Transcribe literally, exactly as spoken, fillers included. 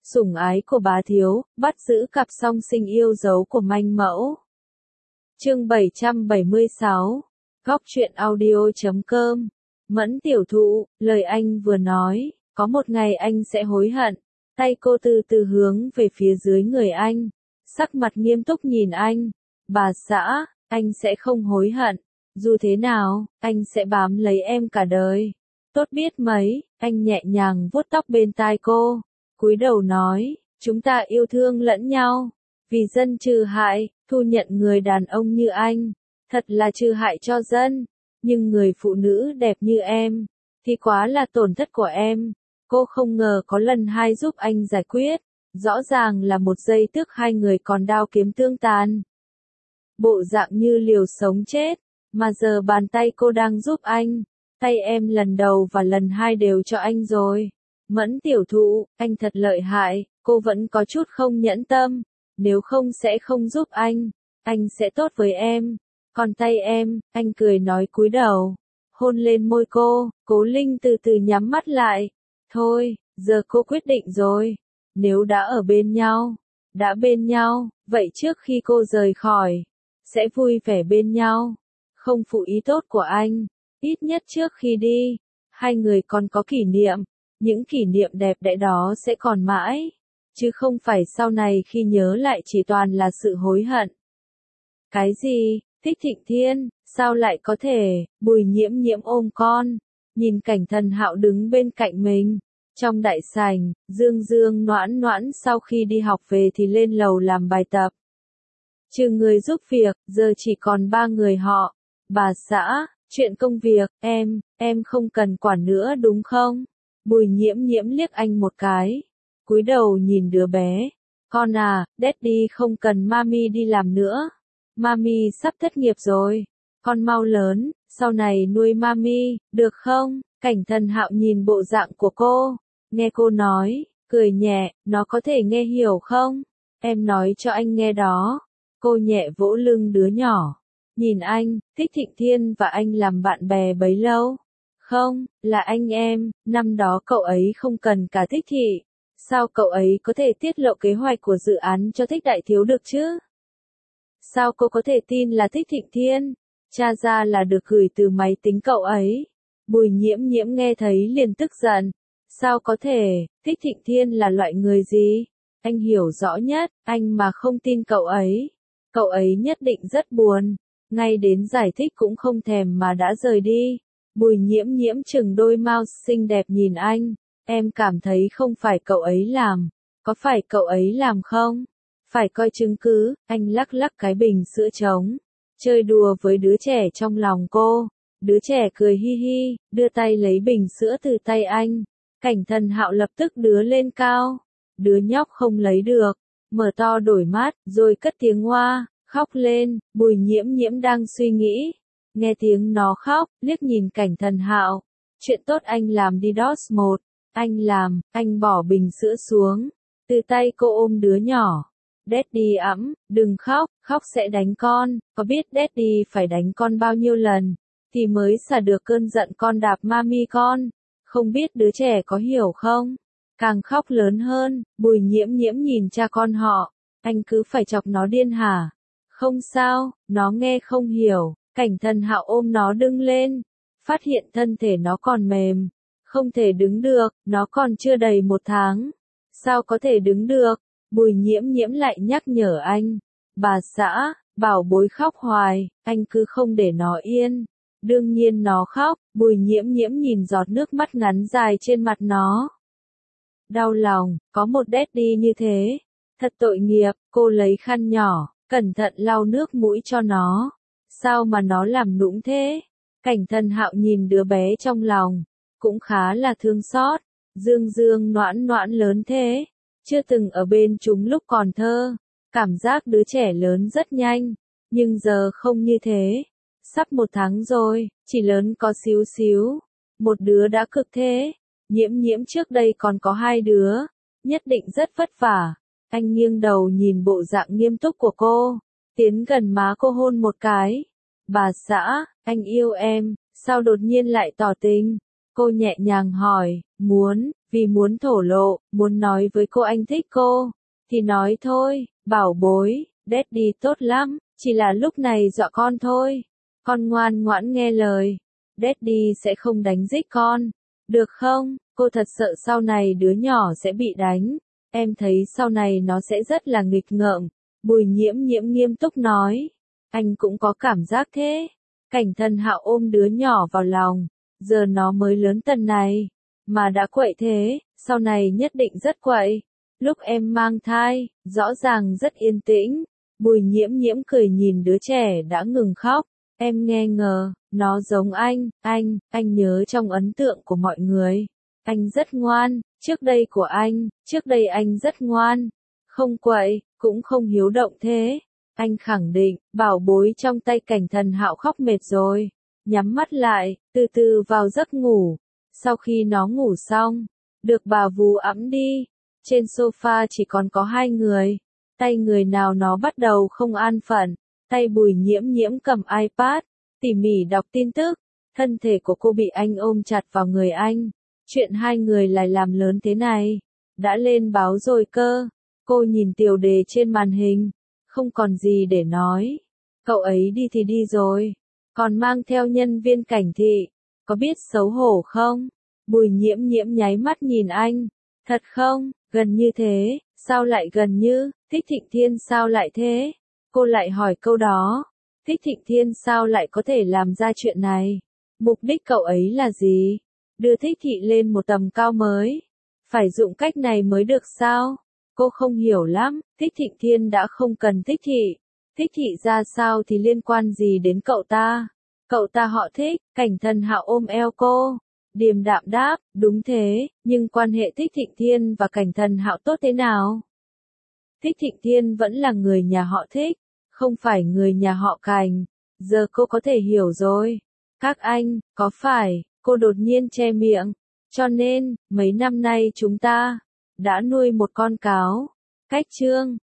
sủng ái của bá thiếu, bắt giữ cặp song sinh yêu dấu của manh mẫu. Chương bảy trăm bảy mươi sáu, Góc truyện audio chấm com. Mẫn tiểu thụ, lời anh vừa nói, có một ngày anh sẽ hối hận. Tay cô từ từ hướng về phía dưới người anh, sắc mặt nghiêm túc nhìn anh. Bà xã, anh sẽ không hối hận. Dù thế nào, anh sẽ bám lấy em cả đời. Tốt biết mấy, anh nhẹ nhàng vuốt tóc bên tai cô, cúi đầu nói, chúng ta yêu thương lẫn nhau. Vì dân trừ hại, thu nhận người đàn ông như anh, thật là trừ hại cho dân. Nhưng người phụ nữ đẹp như em, thì quá là tổn thất của em. Cô không ngờ có lần hai giúp anh giải quyết. Rõ ràng là một giây tức hai người còn đao kiếm tương tàn. Bộ dạng như liều sống chết, mà giờ bàn tay cô đang giúp anh. Tay em lần đầu và lần hai đều cho anh rồi. Mẫn tiểu thụ, anh thật lợi hại, cô vẫn có chút không nhẫn tâm. Nếu không sẽ không giúp anh, anh sẽ tốt với em. Còn tay em, anh cười nói cúi đầu, hôn lên môi cô. Cố Linh từ từ nhắm mắt lại. Thôi, giờ cô quyết định rồi. Nếu đã ở bên nhau, đã bên nhau, vậy trước khi cô rời khỏi, sẽ vui vẻ bên nhau. Không phụ ý tốt của anh, ít nhất trước khi đi, hai người còn có kỷ niệm. Những kỷ niệm đẹp đẽ đó sẽ còn mãi, chứ không phải sau này khi nhớ lại chỉ toàn là sự hối hận. Cái gì? Thích Thịnh Thiên, sao lại có thể? Bùi Nhiễm Nhiễm ôm con, nhìn Cảnh Thần Hạo đứng bên cạnh mình. Trong đại sảnh, Dương Dương Noãn Noãn sau khi đi học về thì lên lầu làm bài tập. Trừ người giúp việc, giờ chỉ còn ba người họ. Bà xã, chuyện công việc, em, em không cần quản nữa đúng không? Bùi Nhiễm Nhiễm liếc anh một cái, cúi đầu nhìn đứa bé. Con à, Daddy không cần Mami đi làm nữa. Mami sắp thất nghiệp rồi. Con mau lớn, sau này nuôi Mami, được không? Cảnh Thần Hạo nhìn bộ dạng của cô, nghe cô nói, cười nhẹ, nó có thể nghe hiểu không? Em nói cho anh nghe đó. Cô nhẹ vỗ lưng đứa nhỏ. Nhìn anh, Thích Thịnh Thiên và anh làm bạn bè bấy lâu. Không, là anh em, năm đó cậu ấy không cần cả Thích Thị. Sao cậu ấy có thể tiết lộ kế hoạch của dự án cho Thích Đại Thiếu được chứ? Sao cô có thể tin là Thích Thịnh Thiên? Tra ra là được gửi từ máy tính cậu ấy. Bùi Nhiễm Nhiễm nghe thấy liền tức giận. Sao có thể, Thích Thịnh Thiên là loại người gì? Anh hiểu rõ nhất, anh mà không tin cậu ấy. Cậu ấy nhất định rất buồn. Ngay đến giải thích cũng không thèm mà đã rời đi. Bùi Nhiễm Nhiễm chừng đôi mouse xinh đẹp nhìn anh. Em cảm thấy không phải cậu ấy làm. Có phải cậu ấy làm không? Phải coi chứng cứ. Anh lắc lắc cái bình sữa trống, chơi đùa với đứa trẻ trong lòng cô. Đứa trẻ cười hi hi, đưa tay lấy bình sữa từ tay anh. Cảnh Thần Hạo lập tức đưa lên cao. Đứa nhóc không lấy được, mở to đôi mắt, rồi cất tiếng hoa, khóc lên. Bùi Nhiễm Nhiễm đang suy nghĩ, nghe tiếng nó khóc, liếc nhìn Cảnh Thần Hạo. Chuyện tốt anh làm đi đót một. Anh làm, anh bỏ bình sữa xuống. Từ tay cô ôm đứa nhỏ. Daddy ẵm, đừng khóc, khóc sẽ đánh con. Có biết Daddy phải đánh con bao nhiêu lần, thì mới xả được cơn giận con đạp Mami con. Không biết đứa trẻ có hiểu không? Càng khóc lớn hơn. Bùi Nhiễm Nhiễm nhìn cha con họ. Anh cứ phải chọc nó điên hả? Không sao, nó nghe không hiểu. Cảnh Thần Hạo ôm nó đứng lên, phát hiện thân thể nó còn mềm, không thể đứng được. Nó còn chưa đầy một tháng, sao có thể đứng được? Bùi Nhiễm Nhiễm lại nhắc nhở anh. Bà xã, bảo bối khóc hoài, anh cứ không để nó yên. Đương nhiên nó khóc. Bùi Nhiễm Nhiễm nhìn giọt nước mắt ngắn dài trên mặt nó. Đau lòng, có một Daddy như thế. Thật tội nghiệp. Cô lấy khăn nhỏ, cẩn thận lau nước mũi cho nó. Sao mà nó làm nũng thế? Cảnh Thần Hạo nhìn đứa bé trong lòng, cũng khá là thương xót. Dương Dương Noãn Noãn lớn thế, chưa từng ở bên chúng lúc còn thơ. Cảm giác đứa trẻ lớn rất nhanh, nhưng giờ không như thế. Sắp một tháng rồi, chỉ lớn có xíu xíu. Một đứa đã cực thế. Nhiễm Nhiễm trước đây còn có hai đứa, nhất định rất vất vả. Anh nghiêng đầu nhìn bộ dạng nghiêm túc của cô, tiến gần má cô hôn một cái. Bà xã, anh yêu em, sao đột nhiên lại tỏ tình? Cô nhẹ nhàng hỏi, muốn, vì muốn thổ lộ, muốn nói với cô anh thích cô, thì nói thôi, bảo bối, Daddy tốt lắm, chỉ là lúc này dọa con thôi. Con ngoan ngoãn nghe lời, Daddy sẽ không đánh giết con, được không? Cô thật sợ sau này đứa nhỏ sẽ bị đánh, em thấy sau này nó sẽ rất là nghịch ngợm. Bùi Nhiễm Nhiễm nghiêm túc nói, anh cũng có cảm giác thế. Cảnh Thần Hạo ôm đứa nhỏ vào lòng, giờ nó mới lớn tần này, mà đã quậy thế, sau này nhất định rất quậy. Lúc em mang thai, rõ ràng rất yên tĩnh. Bùi Nhiễm Nhiễm cười nhìn đứa trẻ đã ngừng khóc, em nghe ngờ, nó giống anh, anh, anh nhớ trong ấn tượng của mọi người. Anh rất ngoan, trước đây của anh, trước đây anh rất ngoan, không quậy, cũng không hiếu động thế. Anh khẳng định, bảo bối trong tay Cảnh Thần Hạo khóc mệt rồi, nhắm mắt lại, từ từ vào giấc ngủ. Sau khi nó ngủ xong, được bà vú ẵm đi, trên sofa chỉ còn có hai người, tay người nào nó bắt đầu không an phận, tay Bùi Nhiễm Nhiễm cầm iPad, tỉ mỉ đọc tin tức, thân thể của cô bị anh ôm chặt vào người anh. Chuyện hai người lại làm lớn thế này, đã lên báo rồi cơ. Cô nhìn tiêu đề trên màn hình, không còn gì để nói. Cậu ấy đi thì đi rồi, còn mang theo nhân viên cảnh thị, có biết xấu hổ không? Bùi Nhiễm Nhiễm nháy mắt nhìn anh, thật không, gần như thế, sao lại gần như, Thích Thịnh Thiên sao lại thế? Cô lại hỏi câu đó, Thích Thịnh Thiên sao lại có thể làm ra chuyện này? Mục đích cậu ấy là gì? Đưa Thích Thị lên một tầm cao mới. Phải dụng cách này mới được sao? Cô không hiểu lắm, Thích Thịnh Thiên đã không cần Thích Thị. Thích Thị ra sao thì liên quan gì đến cậu ta? Cậu ta họ Thích. Cảnh Thần Hạo ôm eo cô, điềm đạm đáp, đúng thế, nhưng quan hệ Thích Thịnh Thiên và Cảnh Thần Hạo tốt thế nào? Thích Thịnh Thiên vẫn là người nhà họ Thích, không phải người nhà họ Cảnh. Giờ cô có thể hiểu rồi. Các anh, có phải, cô đột nhiên che miệng. Cho nên, mấy năm nay chúng ta đã nuôi một con cáo. Cách chương